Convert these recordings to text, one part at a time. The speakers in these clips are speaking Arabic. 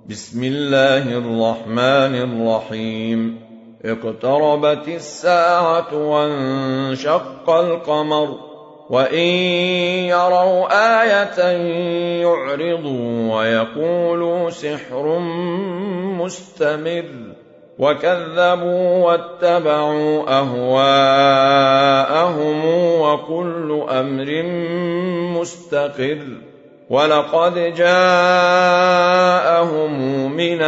بسم الله الرحمن الرحيم. اقتربت الساعة وانشق القمر وإن يروا آية يعرضوا ويقولوا سحر مستمر وكذبوا واتبعوا أهواءهم وكل أمر مستقر ولقد جاءهم من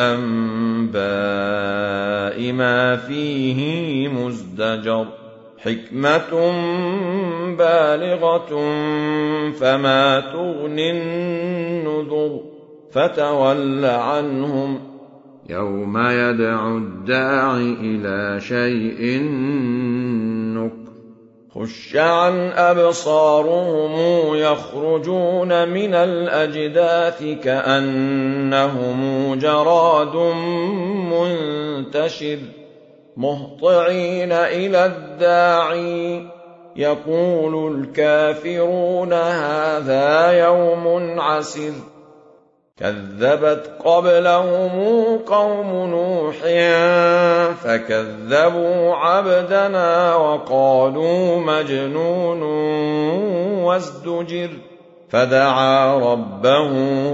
الأنباء ما فيه مزدجر حكمة بالغة فما تغني النذر فتول عنهم يوم يدعو الداع إلى شيء نكر خش عن أبصارهم يخرجون من الأجداث كأنهم جراد منتشر مهطعين إلى الداعي يقول الكافرون هذا يوم عسر كذبت قبلهم قوم نوح فكذبوا عبدنا وقالوا مجنون وازدجر فدعا ربه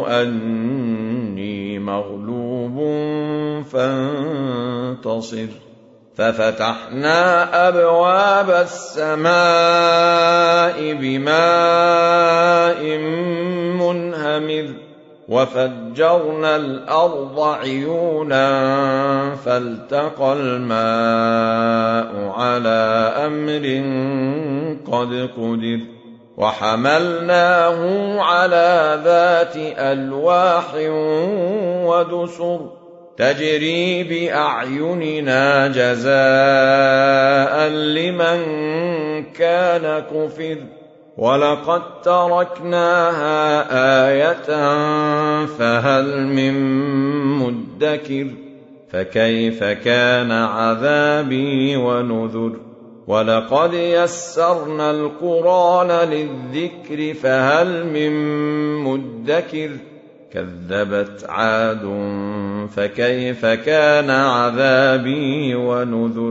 أني مغلوب فانتصر ففتحنا أبواب السماء بماء منهمر وفجرنا الأرض عيونا فالتقى الماء على أمر قد قدر وحملناه على ذات ألواح ودسر تجري بأعيننا جزاء لمن كان كفر ولقد تركناها آية فهل من مدكر فكيف كان عذابي ونذر ولقد يسرنا القرآن للذكر فهل من مدكر كذبت عاد فكيف كان عذابي ونذر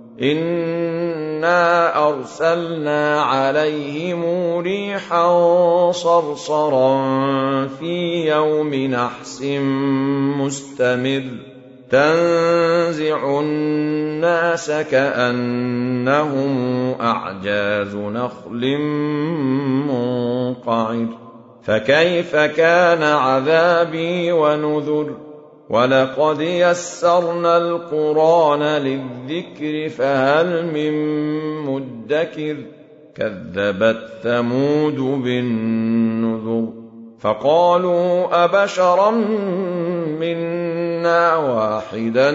إنا أرسلنا عليهم ريحا صرصرا في يوم نحس مستمر تنزع الناس كأنهم أعجاز نخل منقعر فكيف كان عذابي ونذر ولقد يسرنا القرآن للذكر فهل من مدكر كذبت ثمود بالنذر فقالوا أبشرا منا واحدا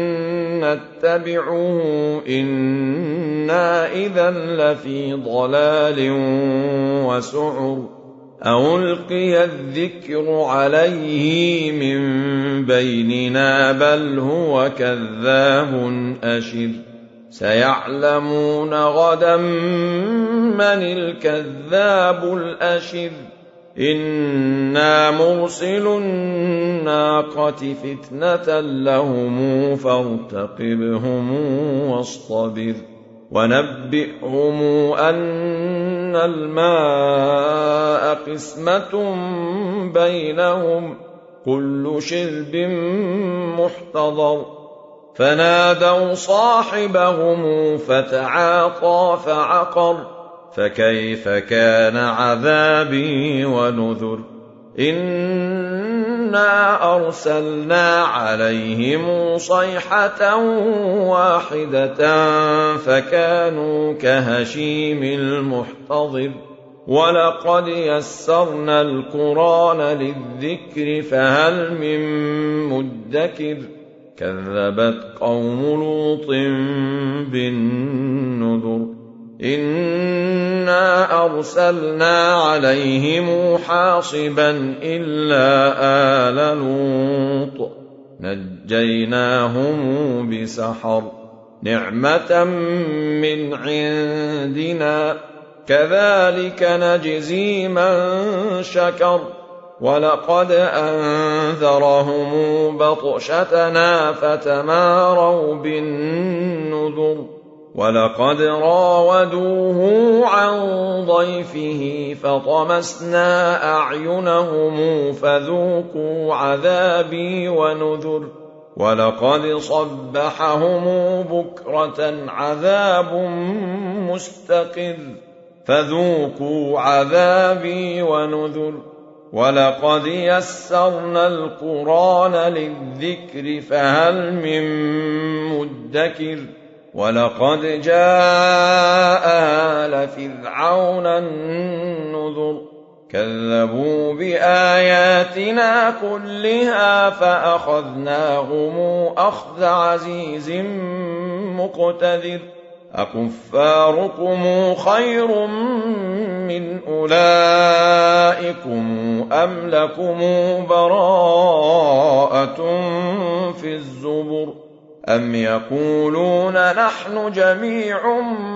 نتبعه إنا إذا لفي ضلال وسعر ألقي الذكر عليه من بيننا بل هو كذاب أشر سيعلمون غدا من الكذاب الأشر إنا مرسل الناقة فتنة لهم فارتقبهم واصطبر ونبئهم أن الماء قسمة بينهم كل شرب محتضر فنادوا صاحبهم فتعاطى فعقر فكيف كان عذابي ونذر إنا أرسلنا عليهم صيحة واحدة فكانوا كهشيم المحتضر ولقد يسرنا القرآن للذكر فهل من مدكر كذبت قوم لوط بالنذر إنا أرسلنا عليهم حاصبا إلا آل لوط نجيناهم بسحر نعمة من عندنا كذلك نجزي من شكر ولقد أنذرهم بطشتنا فتماروا بالنذر ولقد راودوه عن ضيفه فطمسنا أعينهم فذوقوا عذابي ونذر ولقد صبحهم بكرة عذاب مستقر فذوقوا عذابي ونذر ولقد يسرنا القرآن للذكر فهل من مدكر ولقد جاء آل فرعون النذر كذبوا بآياتنا كلها فأخذناهم أخذ عزيز مقتدر أكفاركم خير من أولئكم أم لكم براءة في الزبر أم يقولون نحن جميع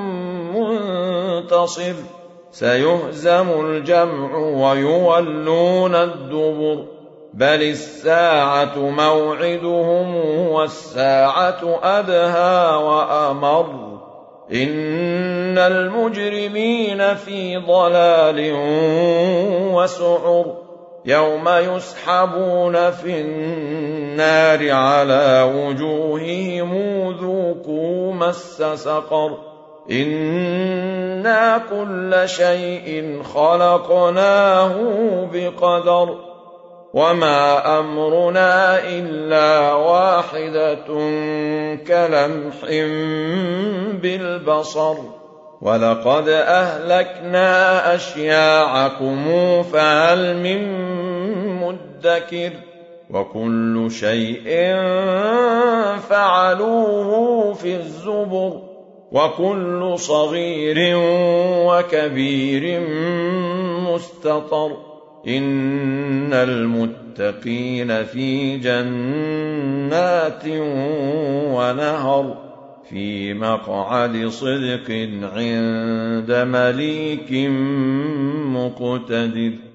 منتصر سيهزم الجمع ويولون الدبر بل الساعة موعدهم والساعة أدهى وأمر إن المجرمين في ضلال وسعر يوم يسحبون في النار على وجوههم ذوقوا مس سقر إنا كل شيء خلقناه بقدر وما أمرنا إلا واحدة كلمح بالبصر ولقد أهلكنا أشياعكم فهل من مدكر وكل شيء فعلوه في الزبر وكل صغير وكبير مستطر إن المتقين في جنات ونهر في مقعد صدق عند مليك مقتدر.